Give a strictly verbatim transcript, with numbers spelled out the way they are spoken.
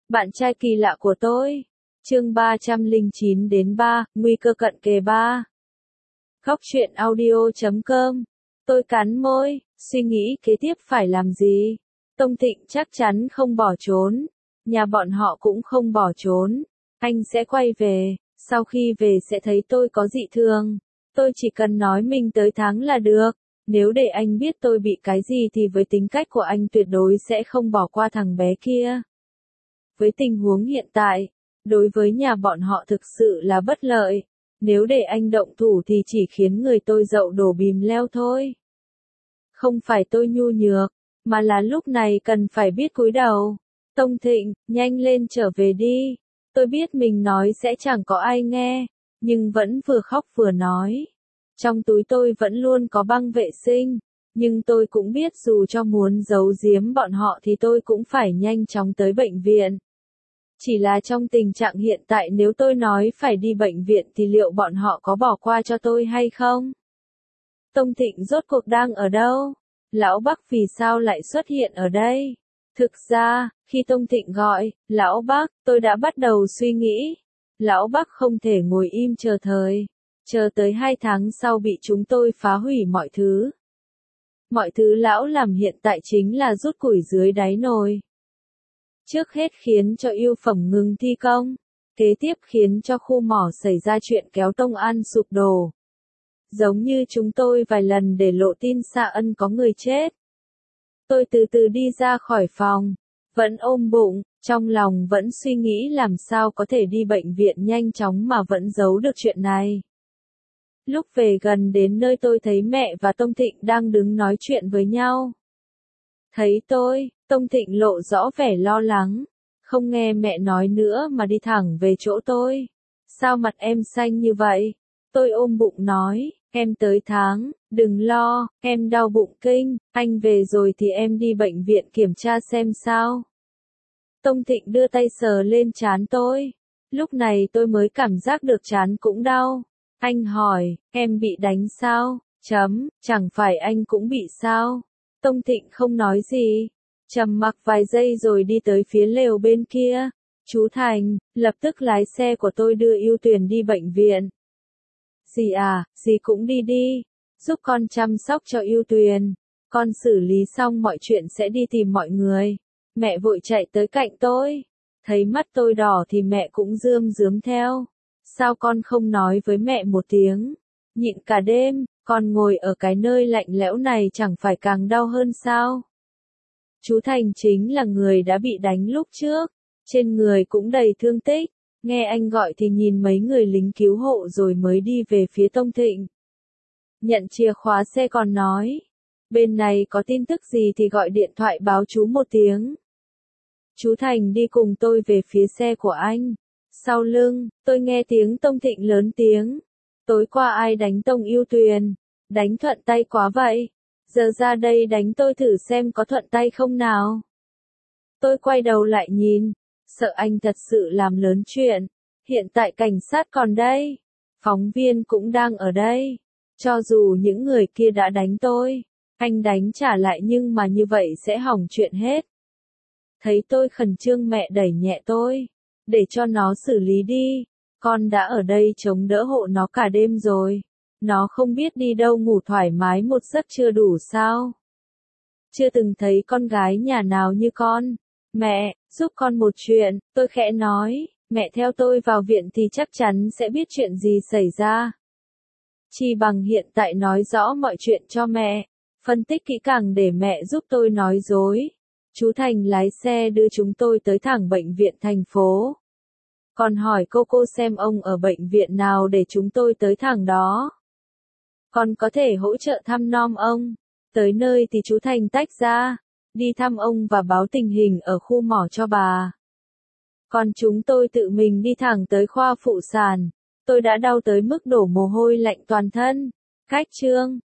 Bạn trai kỳ lạ của tôi. Chương ba trăm lẻ chín đến ba, nguy cơ cận kề ba. Góc truyện audio chấm com. Tôi cắn môi, suy nghĩ kế tiếp phải làm gì. Tông Thịnh chắc chắn không bỏ trốn. Nhà bọn họ cũng không bỏ trốn. Anh sẽ quay về, sau khi về sẽ thấy tôi có dị thường. Tôi chỉ cần nói mình tới tháng là được. Nếu để anh biết tôi bị cái gì thì với tính cách của anh tuyệt đối sẽ không bỏ qua thằng bé kia. Với tình huống hiện tại, đối với nhà bọn họ thực sự là bất lợi. Nếu để anh động thủ thì chỉ khiến người tôi dậu đổ bìm leo thôi. Không phải tôi nhu nhược, mà là lúc này cần phải biết cúi đầu. Tông Thịnh, nhanh lên trở về đi. Tôi biết mình nói sẽ chẳng có ai nghe, nhưng vẫn vừa khóc vừa nói. Trong túi tôi vẫn luôn có băng vệ sinh, nhưng tôi cũng biết dù cho muốn giấu giếm bọn họ thì tôi cũng phải nhanh chóng tới bệnh viện. Chỉ là trong tình trạng hiện tại nếu tôi nói phải đi bệnh viện thì liệu bọn họ có bỏ qua cho tôi hay không? Tông Thịnh rốt cuộc đang ở đâu? Lão Bắc vì sao lại xuất hiện ở đây? Thực ra, khi Tông Thịnh gọi, Lão Bắc, tôi đã bắt đầu suy nghĩ. Lão Bắc không thể ngồi im chờ thời. Chờ tới hai tháng sau bị chúng tôi phá hủy mọi thứ. Mọi thứ lão làm hiện tại chính là rút củi dưới đáy nồi. Trước hết khiến cho yêu phẩm ngừng thi công. Kế tiếp khiến cho khu mỏ xảy ra chuyện kéo Tông An sụp đổ. Giống như chúng tôi vài lần để lộ tin Sa Ân có người chết. Tôi từ từ đi ra khỏi phòng. Vẫn ôm bụng, trong lòng vẫn suy nghĩ làm sao có thể đi bệnh viện nhanh chóng mà vẫn giấu được chuyện này. Lúc về gần đến nơi tôi thấy mẹ và Tông Thịnh đang đứng nói chuyện với nhau. Thấy tôi, Tông Thịnh lộ rõ vẻ lo lắng. Không nghe mẹ nói nữa mà đi thẳng về chỗ tôi. Sao mặt em xanh như vậy? Tôi ôm bụng nói, em tới tháng, đừng lo, em đau bụng kinh, anh về rồi thì em đi bệnh viện kiểm tra xem sao. Tông Thịnh đưa tay sờ lên trán tôi. Lúc này tôi mới cảm giác được trán cũng đau. Anh hỏi, em bị đánh sao? Chấm, chẳng phải anh cũng bị sao? Tông Thịnh không nói gì. Trầm mặc vài giây rồi đi tới phía lều bên kia. Chú Thành, lập tức lái xe của tôi đưa Yêu Tuyền đi bệnh viện. Dì à, dì cũng đi đi. Giúp con chăm sóc cho Yêu Tuyền. Con xử lý xong mọi chuyện sẽ đi tìm mọi người. Mẹ vội chạy tới cạnh tôi. Thấy mắt tôi đỏ thì mẹ cũng rơm rớm theo. Sao con không nói với mẹ một tiếng? Nhịn cả đêm, con ngồi ở cái nơi lạnh lẽo này chẳng phải càng đau hơn sao? Chú Thành chính là người đã bị đánh lúc trước. Trên người cũng đầy thương tích. Nghe anh gọi thì nhìn mấy người lính cứu hộ rồi mới đi về phía Tông Thịnh. Nhận chìa khóa xe còn nói. Bên này có tin tức gì thì gọi điện thoại báo chú một tiếng. Chú Thành đi cùng tôi về phía xe của anh. Sau lưng, tôi nghe tiếng Tông Thịnh lớn tiếng. Tối qua ai đánh Tông Yêu Tuyền? Đánh thuận tay quá vậy. Giờ ra đây đánh tôi thử xem có thuận tay không nào. Tôi quay đầu lại nhìn. Sợ anh thật sự làm lớn chuyện. Hiện tại cảnh sát còn đây. Phóng viên cũng đang ở đây. Cho dù những người kia đã đánh tôi, anh đánh trả lại nhưng mà như vậy sẽ hỏng chuyện hết. Thấy tôi khẩn trương mẹ đẩy nhẹ tôi. Để cho nó xử lý đi. Con đã ở đây chống đỡ hộ nó cả đêm rồi. Nó không biết đi đâu ngủ thoải mái một giấc chưa đủ sao? Chưa từng thấy con gái nhà nào như con. Mẹ, giúp con một chuyện, tôi khẽ nói. Mẹ theo tôi vào viện thì chắc chắn sẽ biết chuyện gì xảy ra. Chỉ bằng hiện tại nói rõ mọi chuyện cho mẹ. Phân tích kỹ càng để mẹ giúp tôi nói dối. Chú Thành lái xe đưa chúng tôi tới thẳng bệnh viện thành phố. Còn hỏi cô cô xem ông ở bệnh viện nào để chúng tôi tới thẳng đó. Còn có thể hỗ trợ thăm nom ông. Tới nơi thì chú Thành tách ra. Đi thăm ông và báo tình hình ở khu mỏ cho bà. Còn chúng tôi tự mình đi thẳng tới khoa phụ sản. Tôi đã đau tới mức đổ mồ hôi lạnh toàn thân. Cách chương.